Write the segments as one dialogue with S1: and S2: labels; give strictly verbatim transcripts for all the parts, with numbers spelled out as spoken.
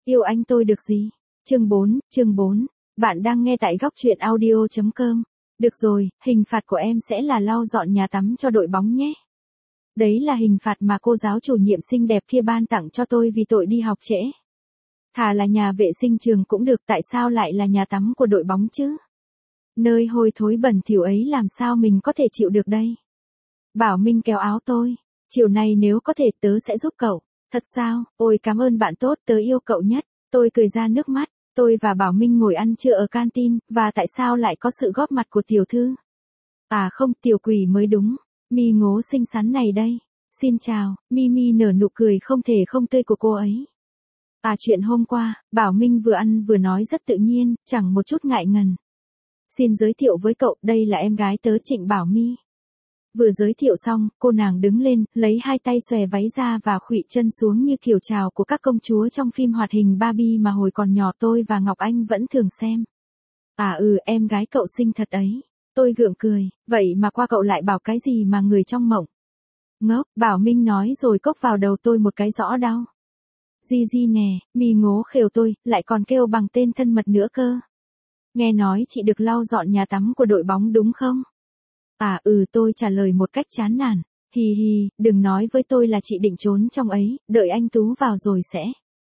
S1: Yêu anh tôi được gì? Chương bốn, chương bốn. Bạn đang nghe tại góc truyện audio chấm com. Được rồi, hình phạt của em sẽ là lau dọn nhà tắm cho đội bóng nhé. Đấy là hình phạt mà cô giáo chủ nhiệm xinh đẹp kia ban tặng cho tôi vì tội đi học trễ. Thà là nhà vệ sinh trường cũng được, tại sao lại là nhà tắm của đội bóng chứ? Nơi hôi thối bẩn thỉu ấy làm sao mình có thể chịu được đây? Bảo Minh kéo áo tôi. Chiều nay nếu có thể tớ sẽ giúp cậu. Thật sao? Ôi cảm ơn bạn tốt, tớ yêu cậu nhất. Tôi cười ra nước mắt. Tôi và Bảo Minh ngồi ăn trưa ở canteen, và tại sao lại có sự góp mặt của tiểu thư? À không, tiểu quỷ mới đúng. Mi ngố xinh xắn này đây. Xin chào, Mimi nở nụ cười không thể không tươi của cô ấy. À chuyện hôm qua, Bảo Minh vừa ăn vừa nói rất tự nhiên, chẳng một chút ngại ngần. Xin giới thiệu với cậu, đây là em gái tớ Trịnh Bảo My. Vừa giới thiệu xong, cô nàng đứng lên, lấy hai tay xòe váy ra và khuỵu chân xuống như kiểu chào của các công chúa trong phim hoạt hình Barbie mà hồi còn nhỏ tôi và Ngọc Anh vẫn thường xem. À ừ, em gái cậu xinh thật ấy. Tôi gượng cười, vậy mà qua cậu lại bảo cái gì mà người trong mộng. Ngốc, Bảo Minh nói rồi cốc vào đầu tôi một cái rõ đau. Di Di nè, Mi ngố khều tôi, lại còn kêu bằng tên thân mật nữa cơ. Nghe nói chị được lau dọn nhà tắm của đội bóng đúng không? À ừ, tôi trả lời một cách chán nản. Hi hi, đừng nói với tôi là chị định trốn trong ấy, đợi anh Tú vào rồi sẽ.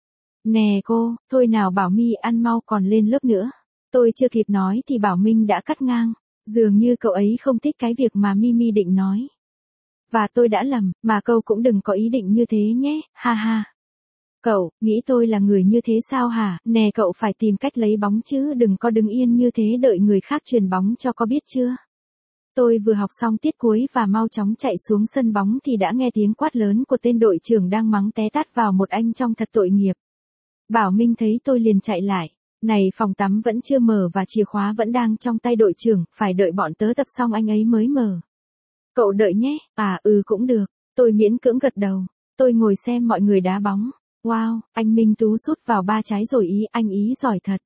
S1: Nè cô, thôi nào Bảo My ăn mau còn lên lớp nữa. Tôi chưa kịp nói thì Bảo Minh đã cắt ngang. Dường như cậu ấy không thích cái việc mà Mimi định nói. Và tôi đã lầm, mà cậu cũng đừng có ý định như thế nhé, ha ha. Cậu, nghĩ tôi là người như thế sao hả? Nè cậu phải tìm cách lấy bóng chứ đừng có đứng yên như thế đợi người khác chuyền bóng cho có biết chưa? Tôi vừa học xong tiết cuối và mau chóng chạy xuống sân bóng thì đã nghe tiếng quát lớn của tên đội trưởng đang mắng té tát vào một anh trong thật tội nghiệp. Bảo Minh thấy tôi liền chạy lại. Này phòng tắm vẫn chưa mở và chìa khóa vẫn đang trong tay đội trưởng, phải đợi bọn tớ tập xong anh ấy mới mở. Cậu đợi nhé, à ừ cũng được, tôi miễn cưỡng gật đầu. Tôi ngồi xem mọi người đá bóng. Wow, anh Minh Tú sút vào ba trái rồi ý, anh ý giỏi thật.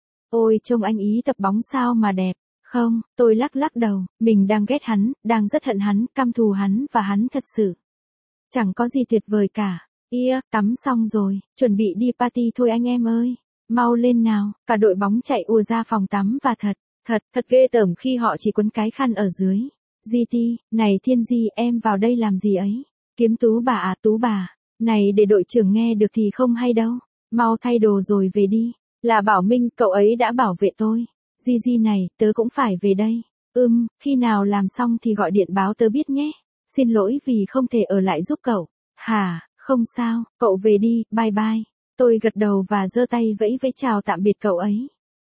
S1: Ôi trông anh ý tập bóng sao mà đẹp. Không, tôi lắc lắc đầu, mình đang ghét hắn, đang rất hận hắn, căm thù hắn và hắn thật sự. Chẳng có gì tuyệt vời cả. Ia, tắm xong rồi, chuẩn bị đi party thôi anh em ơi. Mau lên nào, cả đội bóng chạy ùa ra phòng tắm và thật, thật, thật ghê tởm khi họ chỉ quấn cái khăn ở dưới. Di Ti, này Thiên Di em vào đây làm gì ấy? Kiếm Tú bà à Tú bà, này để đội trưởng nghe được thì không hay đâu. Mau thay đồ rồi về đi. Là Bảo Minh, cậu ấy đã bảo vệ tôi. Di Di này, tớ cũng phải về đây. Ừm, khi nào làm xong thì gọi điện báo tớ biết nhé. Xin lỗi vì không thể ở lại giúp cậu. Hả, không sao, cậu về đi, bye bye. Tôi gật đầu và giơ tay vẫy vẫy chào tạm biệt cậu ấy.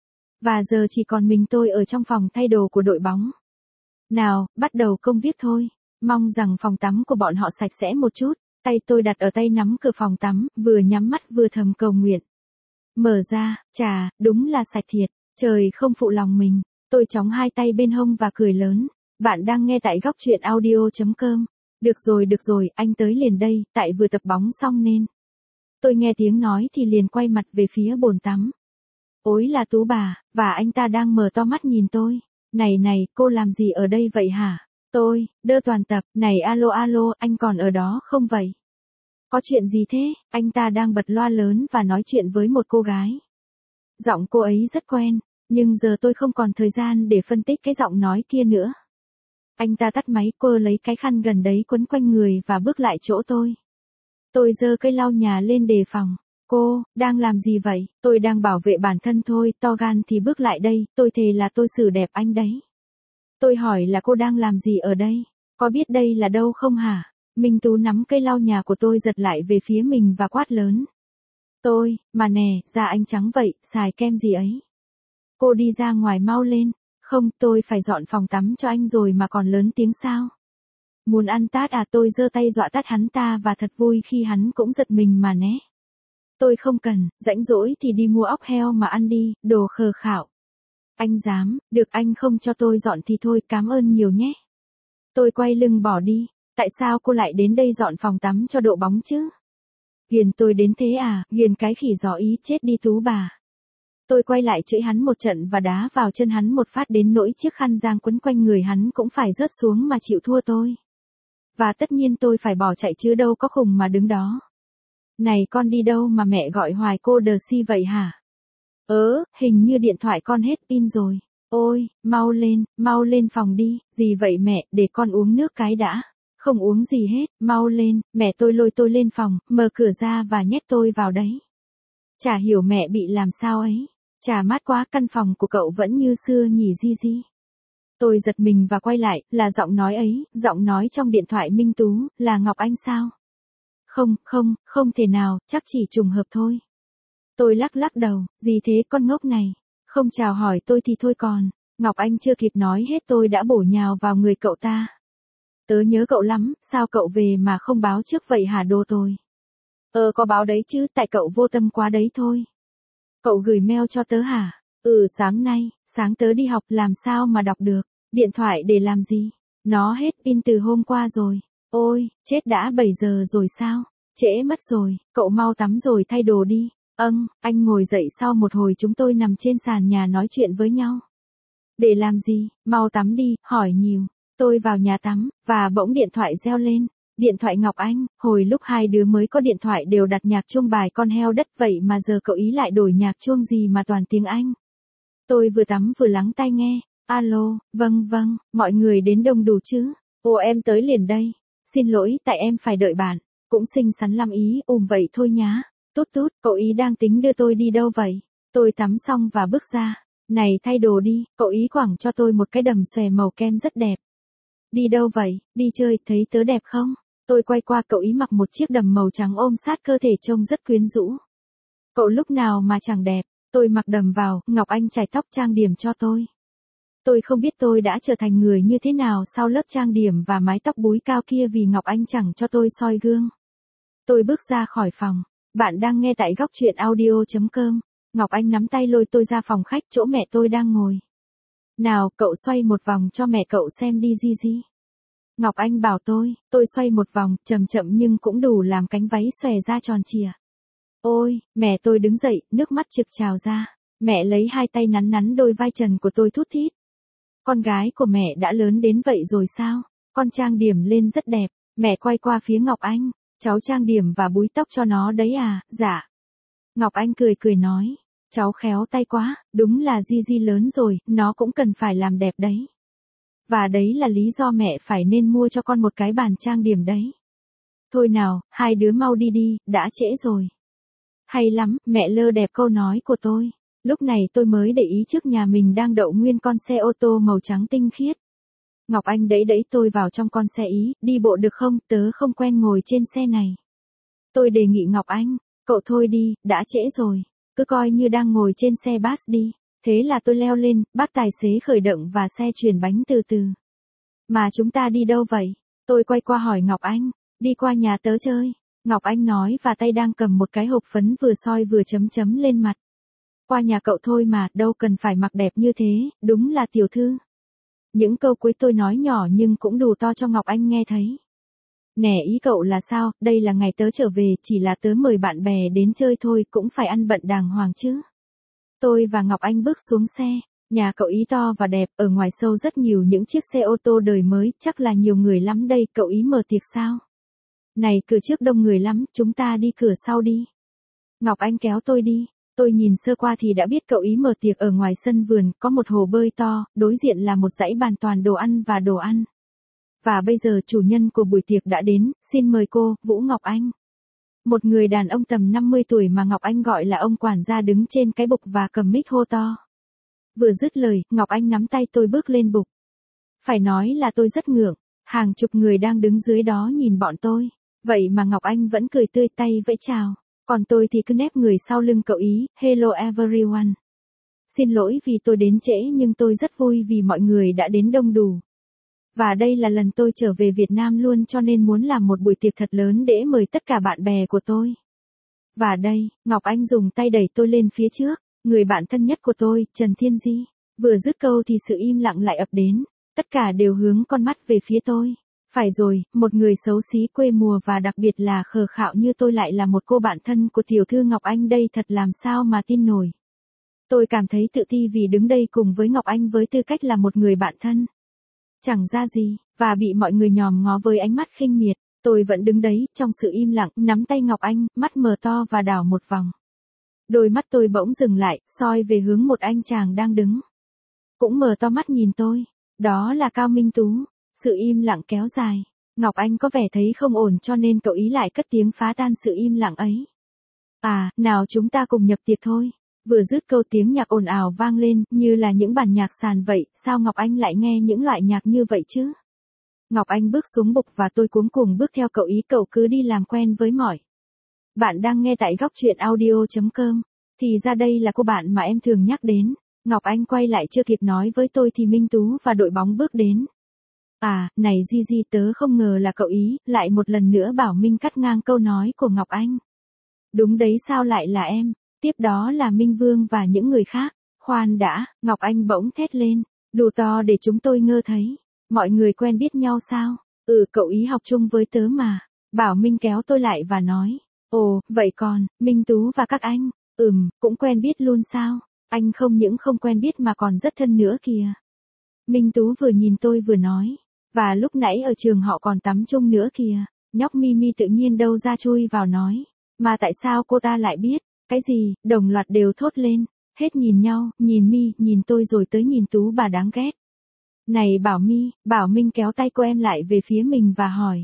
S1: Và giờ chỉ còn mình tôi ở trong phòng thay đồ của đội bóng. Nào, bắt đầu công việc thôi. Mong rằng phòng tắm của bọn họ sạch sẽ một chút. Tay tôi đặt ở tay nắm cửa phòng tắm, vừa nhắm mắt vừa thầm cầu nguyện. Mở ra, chà, đúng là sạch thiệt. Trời không phụ lòng mình. Tôi chóng hai tay bên hông và cười lớn. Bạn đang nghe tại góc truyện audio chấm com. Được rồi được rồi, anh tới liền đây, tại vừa tập bóng xong nên. Tôi nghe tiếng nói thì liền quay mặt về phía bồn tắm. Ôi là Tú bà, và anh ta đang mở to mắt nhìn tôi. Này này, cô làm gì ở đây vậy hả? Tôi, đơ toàn tập, này alo alo, anh còn ở đó không vậy? Có chuyện gì thế? Anh ta đang bật loa lớn và nói chuyện với một cô gái. Giọng cô ấy rất quen, nhưng giờ tôi không còn thời gian để phân tích cái giọng nói kia nữa. Anh ta tắt máy, cô lấy cái khăn gần đấy quấn quanh người và bước lại chỗ tôi. Tôi giơ cây lau nhà lên đề phòng. Cô, đang làm gì vậy? Tôi đang bảo vệ bản thân thôi, to gan thì bước lại đây, tôi thề là tôi xử đẹp anh đấy. Tôi hỏi là cô đang làm gì ở đây? Có biết đây là đâu không hả? Minh Tú nắm cây lau nhà của tôi giật lại về phía mình và quát lớn. Tôi, mà nè, da anh trắng vậy, xài kem gì ấy? Cô đi ra ngoài mau lên. Không, tôi phải dọn phòng tắm cho anh rồi mà còn lớn tiếng sao? Muốn ăn tát à? Tôi giơ tay dọa tát hắn ta và thật vui khi hắn cũng giật mình mà né. Tôi không cần, rãnh rỗi thì đi mua óc heo mà ăn đi, đồ khờ khạo. Anh dám, được anh không cho tôi dọn thì thôi, cảm ơn nhiều nhé. Tôi quay lưng bỏ đi. Tại sao cô lại đến đây dọn phòng tắm cho đội bóng chứ? Ghiền tôi đến thế à? Ghiền cái khỉ gió ý, chết đi Tú bà. Tôi quay lại chửi hắn một trận và đá vào chân hắn một phát đến nỗi chiếc khăn giang quấn quanh người hắn cũng phải rớt xuống mà chịu thua tôi. Và tất nhiên tôi phải bỏ chạy chứ đâu có khùng mà đứng đó. Này con đi đâu mà mẹ gọi hoài cô đờ si vậy hả? Ớ, hình như điện thoại con hết pin rồi. Ôi, mau lên, mau lên phòng đi, gì vậy mẹ, để con uống nước cái đã. Không uống gì hết, mau lên, mẹ tôi lôi tôi lên phòng, mở cửa ra và nhét tôi vào đấy. Chả hiểu mẹ bị làm sao ấy. Chả mát quá, căn phòng của cậu vẫn như xưa nhỉ Di Di. Tôi giật mình và quay lại, là giọng nói ấy, giọng nói trong điện thoại Minh Tú, là Ngọc Anh sao? Không, không, không thể nào, chắc chỉ trùng hợp thôi. Tôi lắc lắc đầu, gì thế con ngốc này? Không chào hỏi tôi thì thôi còn. Ngọc Anh chưa kịp nói hết tôi đã bổ nhào vào người cậu ta. Tớ nhớ cậu lắm, sao cậu về mà không báo trước vậy hả đồ tôi? Ờ có báo đấy chứ, tại cậu vô tâm quá đấy thôi. Cậu gửi mail cho tớ hả? Ừ sáng nay, sáng tớ đi học làm sao mà đọc được. Điện thoại để làm gì? Nó hết pin từ hôm qua rồi. Ôi, chết đã bảy giờ rồi sao? Trễ mất rồi, cậu mau tắm rồi thay đồ đi. Âng, anh ngồi dậy sau một hồi chúng tôi nằm trên sàn nhà nói chuyện với nhau. Để làm gì, mau tắm đi, hỏi nhiều. Tôi vào nhà tắm, và bỗng điện thoại reo lên. Điện thoại Ngọc Anh, hồi lúc hai đứa mới có điện thoại đều đặt nhạc chuông bài con heo đất vậy mà giờ cậu ý lại đổi nhạc chuông gì mà toàn tiếng Anh. Tôi vừa tắm vừa lắng tai nghe. Alo, vâng vâng, mọi người đến đông đủ chứ? Ồ em tới liền đây. Xin lỗi, tại em phải đợi bạn. Cũng xinh xắn lắm ý, ùm vậy thôi nhá. Tút tút, cậu ý đang tính đưa tôi đi đâu vậy? Tôi tắm xong và bước ra. Này thay đồ đi, cậu ý quẳng cho tôi một cái đầm xòe màu kem rất đẹp. Đi đâu vậy, đi chơi, thấy tớ đẹp không? Tôi quay qua cậu ý mặc một chiếc đầm màu trắng ôm sát cơ thể trông rất quyến rũ. Cậu lúc nào mà chẳng đẹp, tôi mặc đầm vào, Ngọc Anh chải tóc trang điểm cho tôi. Tôi không biết tôi đã trở thành người như thế nào sau lớp trang điểm và mái tóc búi cao kia vì Ngọc Anh chẳng cho tôi soi gương. Tôi bước ra khỏi phòng. Bạn đang nghe tại góc truyện audio chấm com. Ngọc Anh nắm tay lôi tôi ra phòng khách chỗ mẹ tôi đang ngồi. Nào, cậu xoay một vòng cho mẹ cậu xem đi Di Di. Ngọc Anh bảo tôi, tôi xoay một vòng, chậm chậm nhưng cũng đủ làm cánh váy xòe ra tròn trịa. Ôi, mẹ tôi đứng dậy, nước mắt trực trào ra. Mẹ lấy hai tay nắn nắn đôi vai trần của tôi thút thít. Con gái của mẹ đã lớn đến vậy rồi sao? Con trang điểm lên rất đẹp. Mẹ quay qua phía Ngọc Anh. Cháu trang điểm và búi tóc cho nó đấy à? Dạ. Ngọc Anh cười cười nói. Cháu khéo tay quá, đúng là Di Di lớn rồi, nó cũng cần phải làm đẹp đấy. Và đấy là lý do mẹ phải nên mua cho con một cái bàn trang điểm đấy. Thôi nào, hai đứa mau đi đi, đã trễ rồi. Hay lắm, mẹ lơ đẹp câu nói của tôi. Lúc này tôi mới để ý trước nhà mình đang đậu nguyên con xe ô tô màu trắng tinh khiết. Ngọc Anh đẩy đẩy tôi vào trong con xe ý, đi bộ được không, tớ không quen ngồi trên xe này. Tôi đề nghị Ngọc Anh, cậu thôi đi, đã trễ rồi, cứ coi như đang ngồi trên xe bus đi. Thế là tôi leo lên, bác tài xế khởi động và xe chuyển bánh từ từ. Mà chúng ta đi đâu vậy? Tôi quay qua hỏi Ngọc Anh, đi qua nhà tớ chơi. Ngọc Anh nói và tay đang cầm một cái hộp phấn vừa soi vừa chấm chấm lên mặt. Qua nhà cậu thôi mà, đâu cần phải mặc đẹp như thế, đúng là tiểu thư. Những câu cuối tôi nói nhỏ nhưng cũng đủ to cho Ngọc Anh nghe thấy. Nè ý cậu là sao, đây là ngày tớ trở về, chỉ là tớ mời bạn bè đến chơi thôi, cũng phải ăn bận đàng hoàng chứ. Tôi và Ngọc Anh bước xuống xe, nhà cậu ý to và đẹp, ở ngoài sâu rất nhiều những chiếc xe ô tô đời mới, chắc là nhiều người lắm đây, cậu ý mở tiệc sao? Này cửa trước đông người lắm, chúng ta đi cửa sau đi. Ngọc Anh kéo tôi đi. Tôi nhìn sơ qua thì đã biết cậu ý mở tiệc ở ngoài sân vườn, có một hồ bơi to, đối diện là một dãy bàn toàn đồ ăn và đồ ăn. Và bây giờ chủ nhân của buổi tiệc đã đến, xin mời cô, Vũ Ngọc Anh. Một người đàn ông tầm năm mươi tuổi mà Ngọc Anh gọi là ông quản gia đứng trên cái bục và cầm mic hô to. Vừa dứt lời, Ngọc Anh nắm tay tôi bước lên bục. Phải nói là tôi rất ngượng, hàng chục người đang đứng dưới đó nhìn bọn tôi, vậy mà Ngọc Anh vẫn cười tươi tay vẫy chào. Còn tôi thì cứ nép người sau lưng cậu ý, hello everyone. Xin lỗi vì tôi đến trễ nhưng tôi rất vui vì mọi người đã đến đông đủ. Và đây là lần tôi trở về Việt Nam luôn cho nên muốn làm một buổi tiệc thật lớn để mời tất cả bạn bè của tôi. Và đây, Ngọc Anh dùng tay đẩy tôi lên phía trước, người bạn thân nhất của tôi, Trần Thiên Di. Vừa dứt câu thì sự im lặng lại ập đến, tất cả đều hướng con mắt về phía tôi. Phải rồi, một người xấu xí quê mùa và đặc biệt là khờ khạo như tôi lại là một cô bạn thân của tiểu thư Ngọc Anh đây thật làm sao mà tin nổi. Tôi cảm thấy tự ti vì đứng đây cùng với Ngọc Anh với tư cách là một người bạn thân. Chẳng ra gì, và bị mọi người nhòm ngó với ánh mắt khinh miệt. Tôi vẫn đứng đấy, trong sự im lặng, nắm tay Ngọc Anh, mắt mở to và đảo một vòng. Đôi mắt tôi bỗng dừng lại, soi về hướng một anh chàng đang đứng. Cũng mở to mắt nhìn tôi. Đó là Cao Minh Tú. Sự im lặng kéo dài. Ngọc Anh có vẻ thấy không ổn cho nên cậu ý lại cất tiếng phá tan sự im lặng ấy. À, nào chúng ta cùng nhập tiệc thôi. Vừa dứt câu tiếng nhạc ồn ào vang lên, như là những bản nhạc sàn vậy, sao Ngọc Anh lại nghe những loại nhạc như vậy chứ? Ngọc Anh bước xuống bục và tôi cuống cuồng bước theo cậu ý, cậu cứ đi làm quen với mọi. Bạn đang nghe tại góc truyện audio.com. Thì ra đây là cô bạn mà em thường nhắc đến. Ngọc Anh quay lại chưa kịp nói với tôi thì Minh Tú và đội bóng bước đến. À, này Gigi, tớ không ngờ là cậu ý, lại một lần nữa bảo Minh cắt ngang câu nói của Ngọc Anh. Đúng đấy, sao lại là em? Tiếp đó là Minh Vương và những người khác. Khoan đã, Ngọc Anh bỗng thét lên, đủ to để chúng tôi ngơ thấy. Mọi người quen biết nhau sao? Ừ, cậu ý học chung với tớ mà. Bảo Minh kéo tôi lại và nói. Ồ, vậy còn, Minh Tú và các anh, ừm, cũng quen biết luôn sao? Anh không những không quen biết mà còn rất thân nữa kìa. Minh Tú vừa nhìn tôi vừa nói. Và lúc nãy ở trường họ còn tắm chung nữa kìa. Nhóc Mimi tự nhiên đâu ra chui vào nói. Mà tại sao cô ta lại biết? Cái gì? Đồng loạt đều thốt lên. Hết nhìn nhau, nhìn Mi, nhìn tôi rồi tới nhìn Tú bà đáng ghét. Này Bảo Mi, Bảo Minh kéo tay cô em lại về phía mình và hỏi.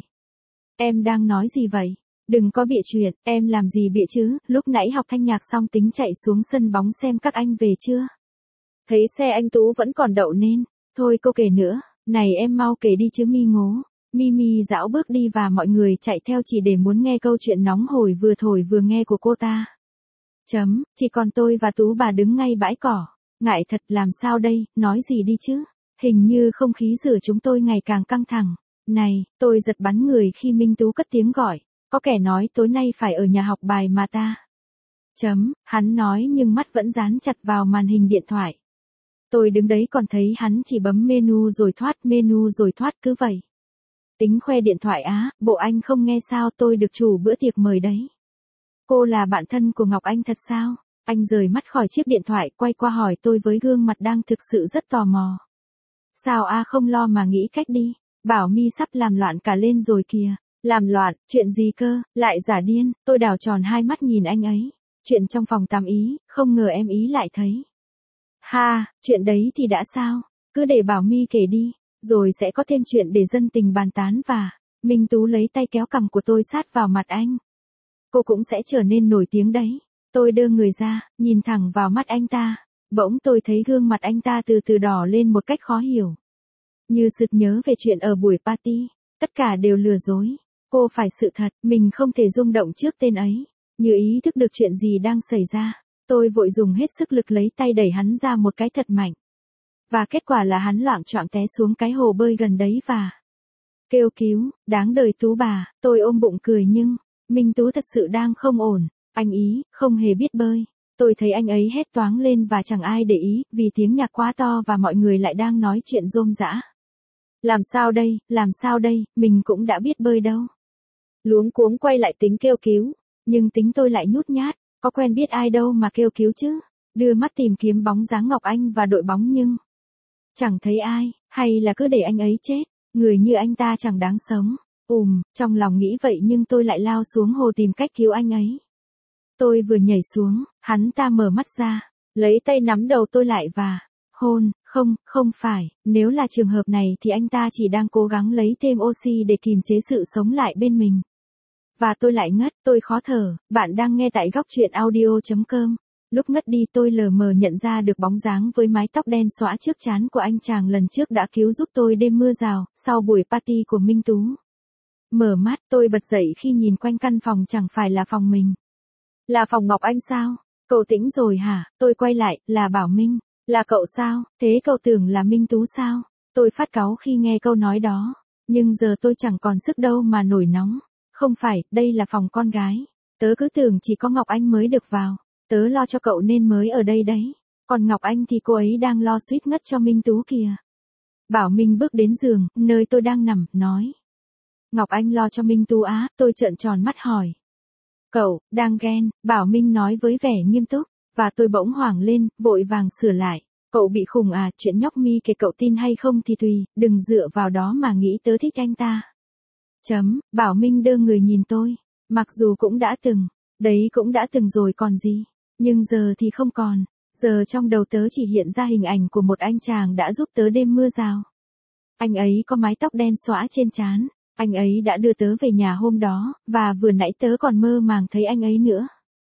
S1: Em đang nói gì vậy? Đừng có bịa chuyện, em làm gì bịa chứ, lúc nãy học thanh nhạc xong tính chạy xuống sân bóng xem các anh về chưa. Thấy xe anh Tú vẫn còn đậu nên, thôi cô kể nữa, này em mau kể đi chứ Mi ngố. Mimi dạo bước đi và mọi người chạy theo chỉ để muốn nghe câu chuyện nóng hổi vừa thổi vừa nghe của cô ta. Chấm, chỉ còn tôi và Tú bà đứng ngay bãi cỏ. Ngại thật, làm sao đây, nói gì đi chứ. Hình như không khí giữa chúng tôi ngày càng căng thẳng. Này, tôi giật bắn người khi Minh Tú cất tiếng gọi. Có kẻ nói tối nay phải ở nhà học bài mà ta. Chấm, hắn nói nhưng mắt vẫn dán chặt vào màn hình điện thoại. Tôi đứng đấy còn thấy hắn chỉ bấm menu rồi thoát, menu rồi thoát cứ vậy. Tính khoe điện thoại á, bộ anh không nghe sao, tôi được chủ bữa tiệc mời đấy. Cô là bạn thân của Ngọc Anh thật sao? Anh rời mắt khỏi chiếc điện thoại, quay qua hỏi tôi với gương mặt đang thực sự rất tò mò. Sao a không lo mà nghĩ cách đi, Bảo Mi sắp làm loạn cả lên rồi kìa. Làm loạn, chuyện gì cơ, lại giả điên, tôi đảo tròn hai mắt nhìn anh ấy. Chuyện trong phòng tắm ý, không ngờ em ý lại thấy. Ha, chuyện đấy thì đã sao, cứ để Bảo Mi kể đi, rồi sẽ có thêm chuyện để dân tình bàn tán và... Minh Tú lấy tay kéo cằm của tôi sát vào mặt anh. Cô cũng sẽ trở nên nổi tiếng đấy. Tôi đưa người ra, nhìn thẳng vào mắt anh ta. Bỗng tôi thấy gương mặt anh ta từ từ đỏ lên một cách khó hiểu. Như sực nhớ về chuyện ở buổi party. Tất cả đều lừa dối. Cô phải sự thật, mình không thể rung động trước tên ấy. Như ý thức được chuyện gì đang xảy ra. Tôi vội dùng hết sức lực lấy tay đẩy hắn ra một cái thật mạnh. Và kết quả là hắn loạng choạng té xuống cái hồ bơi gần đấy và... Kêu cứu, đáng đời Tú bà, tôi ôm bụng cười nhưng... Minh Tú thật sự đang không ổn. Anh ý, không hề biết bơi. Tôi thấy anh ấy hét toáng lên và chẳng ai để ý, vì tiếng nhạc quá to và mọi người lại đang nói chuyện rôm rã. Làm sao đây, làm sao đây, mình cũng đã biết bơi đâu. Luống cuống quay lại tính kêu cứu, nhưng tính tôi lại nhút nhát, có quen biết ai đâu mà kêu cứu chứ. Đưa mắt tìm kiếm bóng dáng Ngọc Anh và đội bóng nhưng... Chẳng thấy ai, hay là cứ để anh ấy chết, người như anh ta chẳng đáng sống. Ùm, trong lòng nghĩ vậy nhưng tôi lại lao xuống hồ tìm cách cứu anh ấy. Tôi vừa nhảy xuống, hắn ta mở mắt ra, lấy tay nắm đầu tôi lại và hôn, không, không phải, nếu là trường hợp này thì anh ta chỉ đang cố gắng lấy thêm oxy để kìm chế sự sống lại bên mình. Và tôi lại ngất, tôi khó thở, bạn đang nghe tại góc truyện audio.com. Lúc ngất đi tôi lờ mờ nhận ra được bóng dáng với mái tóc đen xõa trước trán của anh chàng lần trước đã cứu giúp tôi đêm mưa rào, sau buổi party của Minh Tú. Mở mắt, tôi bật dậy khi nhìn quanh căn phòng chẳng phải là phòng mình. Là phòng Ngọc Anh sao? Cậu tỉnh rồi hả? Tôi quay lại, là Bảo Minh. Là cậu sao? Thế cậu tưởng là Minh Tú sao? Tôi phát cáu khi nghe câu nói đó. Nhưng giờ tôi chẳng còn sức đâu mà nổi nóng. Không phải, đây là phòng con gái. Tớ cứ tưởng chỉ có Ngọc Anh mới được vào. Tớ lo cho cậu nên mới ở đây đấy. Còn Ngọc Anh thì cô ấy đang lo suýt ngất cho Minh Tú kìa. Bảo Minh bước đến giường, nơi tôi đang nằm, nói. Ngọc Anh lo cho Minh Tú á, tôi trợn tròn mắt hỏi. Cậu, đang ghen, Bảo Minh nói với vẻ nghiêm túc, và tôi bỗng hoảng lên, vội vàng sửa lại. Cậu bị khùng à, chuyện nhóc Mi kể cậu tin hay không thì tùy, đừng dựa vào đó mà nghĩ tớ thích anh ta. Chấm, Bảo Minh đơ người nhìn tôi. Mặc dù cũng đã từng, đấy cũng đã từng rồi còn gì. Nhưng giờ thì không còn. Giờ trong đầu tớ chỉ hiện ra hình ảnh của một anh chàng đã giúp tớ đêm mưa rào. Anh ấy có mái tóc đen xõa trên trán. Anh ấy đã đưa tớ về nhà hôm đó, và vừa nãy tớ còn mơ màng thấy anh ấy nữa.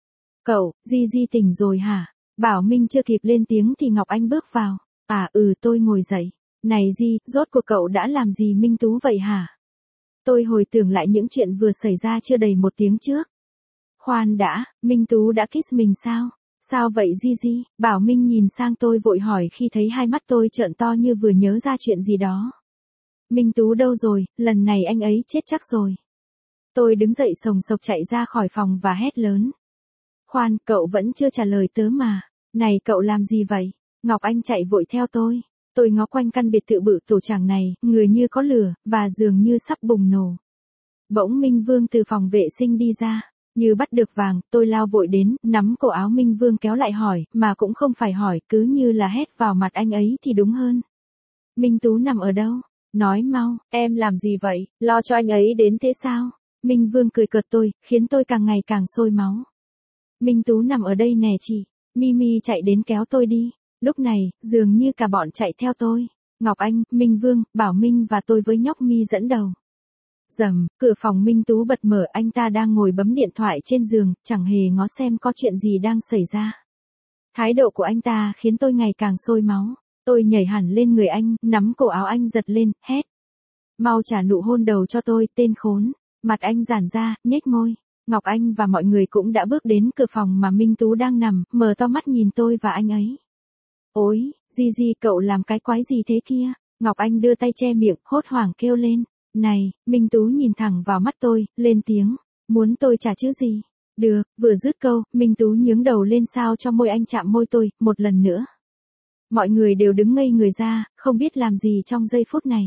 S1: Cậu, Di Di tỉnh rồi hả? Bảo Minh chưa kịp lên tiếng thì Ngọc Anh bước vào. À ừ tôi ngồi dậy. Này Di, rốt cuộc cậu đã làm gì Minh Tú vậy hả? Tôi hồi tưởng lại những chuyện vừa xảy ra chưa đầy một tiếng trước. Khoan đã, Minh Tú đã kiss mình sao? Sao vậy Di Di? Bảo Minh nhìn sang tôi vội hỏi khi thấy hai mắt tôi trợn to như vừa nhớ ra chuyện gì đó. Minh Tú đâu rồi, lần này anh ấy chết chắc rồi. Tôi đứng dậy sồng sộc chạy ra khỏi phòng và hét lớn. Khoan, cậu vẫn chưa trả lời tớ mà. Này cậu làm gì vậy? Ngọc Anh chạy vội theo tôi. Tôi ngó quanh căn biệt thự bự tổ chàng này, người như có lửa, và dường như sắp bùng nổ. Bỗng Minh Vương từ phòng vệ sinh đi ra. Như bắt được vàng, tôi lao vội đến, nắm cổ áo Minh Vương kéo lại hỏi, mà cũng không phải hỏi, cứ như là hét vào mặt anh ấy thì đúng hơn. Minh Tú nằm ở đâu? Nói mau, em làm gì vậy, lo cho anh ấy đến thế sao? Minh Vương cười cợt tôi, khiến tôi càng ngày càng sôi máu. Minh Tú nằm ở đây nè chị. Mimi chạy đến kéo tôi đi. Lúc này, dường như cả bọn chạy theo tôi. Ngọc Anh, Minh Vương, Bảo Minh và tôi với nhóc Mi dẫn đầu. Rầm, cửa phòng Minh Tú bật mở, anh ta đang ngồi bấm điện thoại trên giường, chẳng hề ngó xem có chuyện gì đang xảy ra. Thái độ của anh ta khiến tôi ngày càng sôi máu. Tôi nhảy hẳn lên người anh, nắm cổ áo anh giật lên, hét. Mau trả nụ hôn đầu cho tôi, tên khốn. Mặt anh giãn ra, nhếch môi. Ngọc Anh và mọi người cũng đã bước đến cửa phòng mà Minh Tú đang nằm, mở to mắt nhìn tôi và anh ấy. Ôi, Di Di cậu làm cái quái gì thế kia? Ngọc Anh đưa tay che miệng, hốt hoảng kêu lên. Này, Minh Tú nhìn thẳng vào mắt tôi, lên tiếng. Muốn tôi trả chứ gì? Được, vừa dứt câu, Minh Tú nhướng đầu lên sao cho môi anh chạm môi tôi, một lần nữa. Mọi người đều đứng ngây người ra, không biết làm gì trong giây phút này.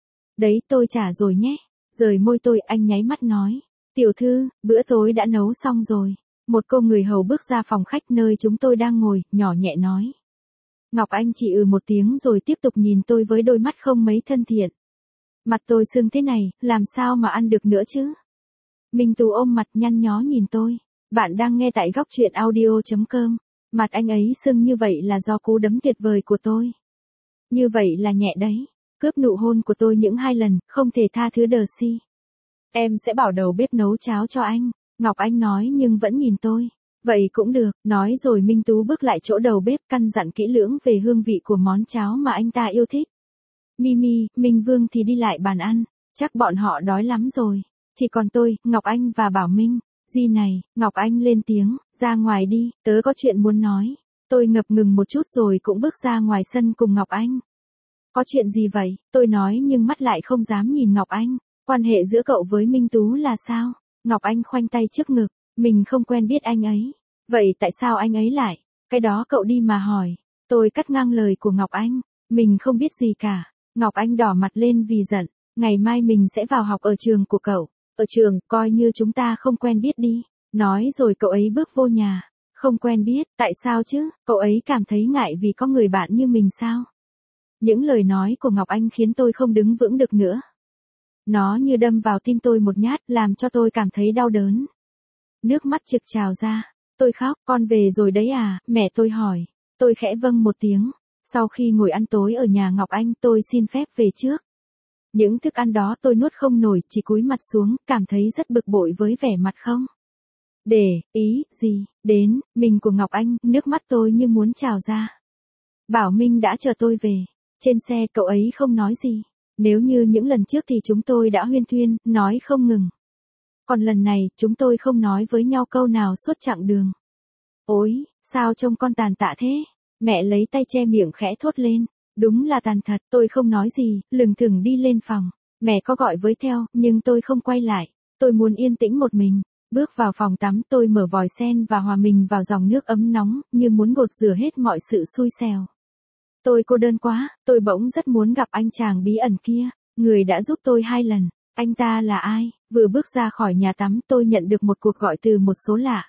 S1: Đấy tôi trả rồi nhé. Rời môi tôi, anh nháy mắt nói. Tiểu thư, bữa tối đã nấu xong rồi. Một cô người hầu bước ra phòng khách nơi chúng tôi đang ngồi, nhỏ nhẹ nói. Ngọc Anh chỉ ừ một tiếng rồi tiếp tục nhìn tôi với đôi mắt không mấy thân thiện. Mặt tôi sưng thế này, làm sao mà ăn được nữa chứ? Minh Tú ôm mặt nhăn nhó nhìn tôi. Bạn đang nghe tại góc truyện audio chấm com. Mặt anh ấy sưng như vậy là do cú đấm tuyệt vời của tôi. Như vậy là nhẹ đấy. Cướp nụ hôn của tôi những hai lần, không thể tha thứ đờ si. Em sẽ bảo đầu bếp nấu cháo cho anh. Ngọc Anh nói nhưng vẫn nhìn tôi. Vậy cũng được, nói rồi Minh Tú bước lại chỗ đầu bếp căn dặn kỹ lưỡng về hương vị của món cháo mà anh ta yêu thích. Mimi, Minh Vương thì đi lại bàn ăn, chắc bọn họ đói lắm rồi. Chỉ còn tôi, Ngọc Anh và Bảo Minh. Di này, Ngọc Anh lên tiếng, ra ngoài đi, tớ có chuyện muốn nói. Tôi ngập ngừng một chút rồi cũng bước ra ngoài sân cùng Ngọc Anh. Có chuyện gì vậy? Tôi nói nhưng mắt lại không dám nhìn Ngọc Anh. Quan hệ giữa cậu với Minh Tú là sao? Ngọc Anh khoanh tay trước ngực, mình không quen biết anh ấy. Vậy tại sao anh ấy lại? Cái đó cậu đi mà hỏi. Tôi cắt ngang lời của Ngọc Anh. Mình không biết gì cả. Ngọc Anh đỏ mặt lên vì giận. Ngày mai mình sẽ vào học ở trường của cậu. Ở trường, coi như chúng ta không quen biết đi. Nói rồi cậu ấy bước vô nhà. Không quen biết, tại sao chứ? Cậu ấy cảm thấy ngại vì có người bạn như mình sao? Những lời nói của Ngọc Anh khiến tôi không đứng vững được nữa. Nó như đâm vào tim tôi một nhát, làm cho tôi cảm thấy đau đớn. Nước mắt trực trào ra. Tôi khóc, con về rồi đấy à, mẹ tôi hỏi. Tôi khẽ vâng một tiếng. Sau khi ngồi ăn tối ở nhà Ngọc Anh, tôi xin phép về trước. Những thức ăn đó tôi nuốt không nổi, chỉ cúi mặt xuống, cảm thấy rất bực bội với vẻ mặt không. Để, ý, gì, đến, mình của Ngọc Anh, nước mắt tôi như muốn trào ra. Bảo Minh đã chờ tôi về. Trên xe cậu ấy không nói gì. Nếu như những lần trước thì chúng tôi đã huyên thuyên, nói không ngừng. Còn lần này, chúng tôi không nói với nhau câu nào suốt chặng đường. Ôi, sao trông con tàn tạ thế? Mẹ lấy tay che miệng khẽ thốt lên. Đúng là tàn thật, tôi không nói gì, lừng thừng đi lên phòng. Mẹ có gọi với theo, nhưng tôi không quay lại. Tôi muốn yên tĩnh một mình. Bước vào phòng tắm, tôi mở vòi sen và hòa mình vào dòng nước ấm nóng, như muốn gột rửa hết mọi sự xui xẻo. Tôi cô đơn quá, tôi bỗng rất muốn gặp anh chàng bí ẩn kia, người đã giúp tôi hai lần. Anh ta là ai? Vừa bước ra khỏi nhà tắm tôi nhận được một cuộc gọi từ một số lạ.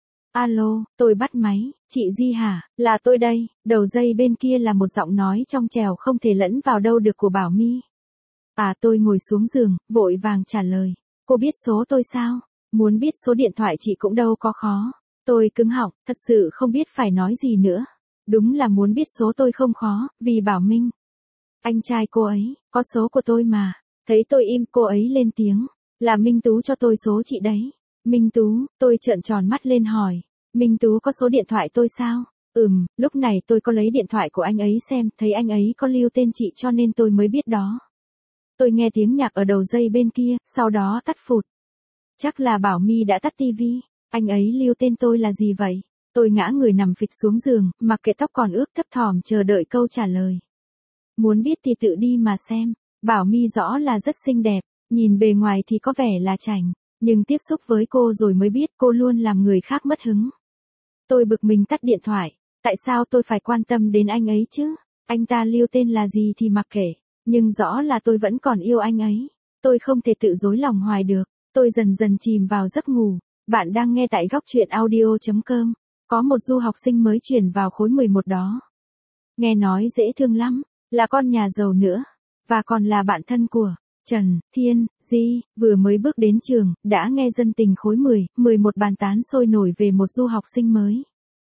S1: Alo, tôi bắt máy, chị Di hả? Là tôi đây. Đầu dây bên kia là một giọng nói trong trẻo không thể lẫn vào đâu được của Bảo My. À tôi ngồi xuống giường, vội vàng trả lời. Cô biết số tôi sao? Muốn biết số điện thoại chị cũng đâu có khó. Tôi cứng họng, thật sự không biết phải nói gì nữa. Đúng là muốn biết số tôi không khó, vì Bảo Minh. Anh trai cô ấy, có số của tôi mà. Thấy tôi im, cô ấy lên tiếng. Là Minh Tú cho tôi số chị đấy. Minh Tú, tôi trợn tròn mắt lên hỏi. Minh Tú có số điện thoại tôi sao? Ừm, lúc này tôi có lấy điện thoại của anh ấy xem, thấy anh ấy có lưu tên chị cho nên tôi mới biết đó. Tôi nghe tiếng nhạc ở đầu dây bên kia, sau đó tắt phụt. Chắc là Bảo My đã tắt tivi. Anh ấy lưu tên tôi là gì vậy? Tôi ngã người nằm phịch xuống giường, mặc kệ tóc còn ướt thấp thỏm chờ đợi câu trả lời. Muốn biết thì tự đi mà xem. Bảo My rõ là rất xinh đẹp, nhìn bề ngoài thì có vẻ là chảnh, nhưng tiếp xúc với cô rồi mới biết cô luôn làm người khác mất hứng. Tôi bực mình tắt điện thoại. Tại sao tôi phải quan tâm đến anh ấy chứ? Anh ta lưu tên là gì thì mặc kệ, nhưng rõ là tôi vẫn còn yêu anh ấy. Tôi không thể tự dối lòng hoài được. Tôi dần dần chìm vào giấc ngủ. Bạn đang nghe tại góc truyện audio chấm com. Có một du học sinh mới chuyển vào khối mười một đó. Nghe nói dễ thương lắm, là con nhà giàu nữa, và còn là bạn thân của Trần Thiên Di. Vừa mới bước đến trường, đã nghe dân tình khối mười, mười một bàn tán sôi nổi về một du học sinh mới.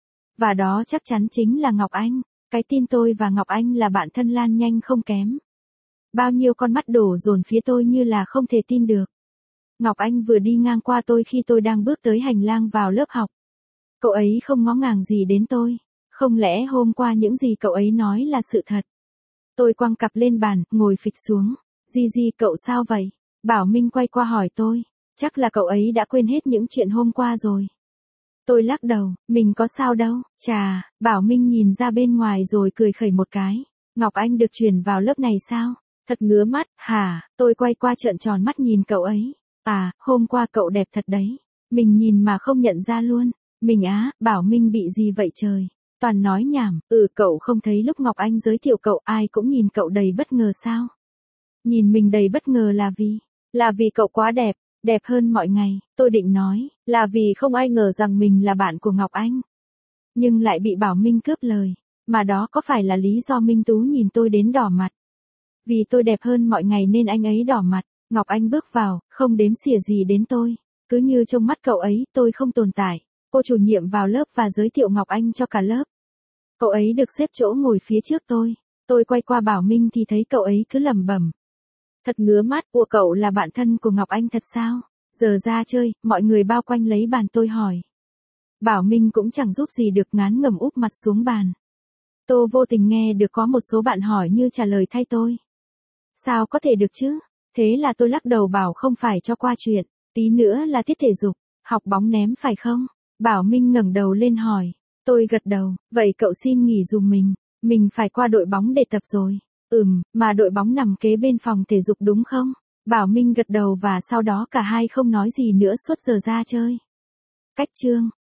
S1: Và đó chắc chắn chính là Ngọc Anh. Cái tin tôi và Ngọc Anh là bạn thân lan nhanh không kém. Bao nhiêu con mắt đổ dồn phía tôi như là không thể tin được. Ngọc Anh vừa đi ngang qua tôi khi tôi đang bước tới hành lang vào lớp học. Cậu ấy không ngó ngàng gì đến tôi. Không lẽ hôm qua những gì cậu ấy nói là sự thật? Tôi quăng cặp lên bàn, ngồi phịch xuống. Di Di, cậu sao vậy? Bảo Minh quay qua hỏi tôi. Chắc là cậu ấy đã quên hết những chuyện hôm qua rồi. Tôi lắc đầu, mình có sao đâu. Chà, Bảo Minh nhìn ra bên ngoài rồi cười khẩy một cái. Ngọc Anh được chuyển vào lớp này sao? Thật ngứa mắt, hả? Tôi quay qua trợn tròn mắt nhìn cậu ấy. À, hôm qua cậu đẹp thật đấy. Mình nhìn mà không nhận ra luôn. Mình á, Bảo Minh bị gì vậy trời? Toàn nói nhảm, ừ cậu không thấy lúc Ngọc Anh giới thiệu cậu ai cũng nhìn cậu đầy bất ngờ sao? Nhìn mình đầy bất ngờ là vì, là vì cậu quá đẹp, đẹp hơn mọi ngày, tôi định nói, là vì không ai ngờ rằng mình là bạn của Ngọc Anh. Nhưng lại bị Bảo Minh cướp lời, mà đó có phải là lý do Minh Tú nhìn tôi đến đỏ mặt? Vì tôi đẹp hơn mọi ngày nên anh ấy đỏ mặt. Ngọc Anh bước vào, không đếm xỉa gì đến tôi. Cứ như trong mắt cậu ấy, tôi không tồn tại. Cô chủ nhiệm vào lớp và giới thiệu Ngọc Anh cho cả lớp. Cậu ấy được xếp chỗ ngồi phía trước tôi. Tôi quay qua Bảo Minh thì thấy cậu ấy cứ lẩm bẩm. Thật ngứa mắt, ủa cậu là bạn thân của Ngọc Anh thật sao? Giờ ra chơi, mọi người bao quanh lấy bàn tôi hỏi. Bảo Minh cũng chẳng giúp gì được, ngán ngẩm úp mặt xuống bàn. Tôi vô tình nghe được có một số bạn hỏi như trả lời thay tôi. Sao có thể được chứ? Thế là tôi lắc đầu bảo không phải cho qua chuyện. Tí nữa là tiết thể dục, học bóng ném phải không? Bảo Minh ngẩng đầu lên hỏi. Tôi gật đầu, vậy cậu xin nghỉ dùm mình. Mình phải qua đội bóng để tập rồi. Ừm, mà đội bóng nằm kế bên phòng thể dục đúng không? Bảo Minh gật đầu và sau đó cả hai không nói gì nữa suốt giờ ra chơi. Cách chương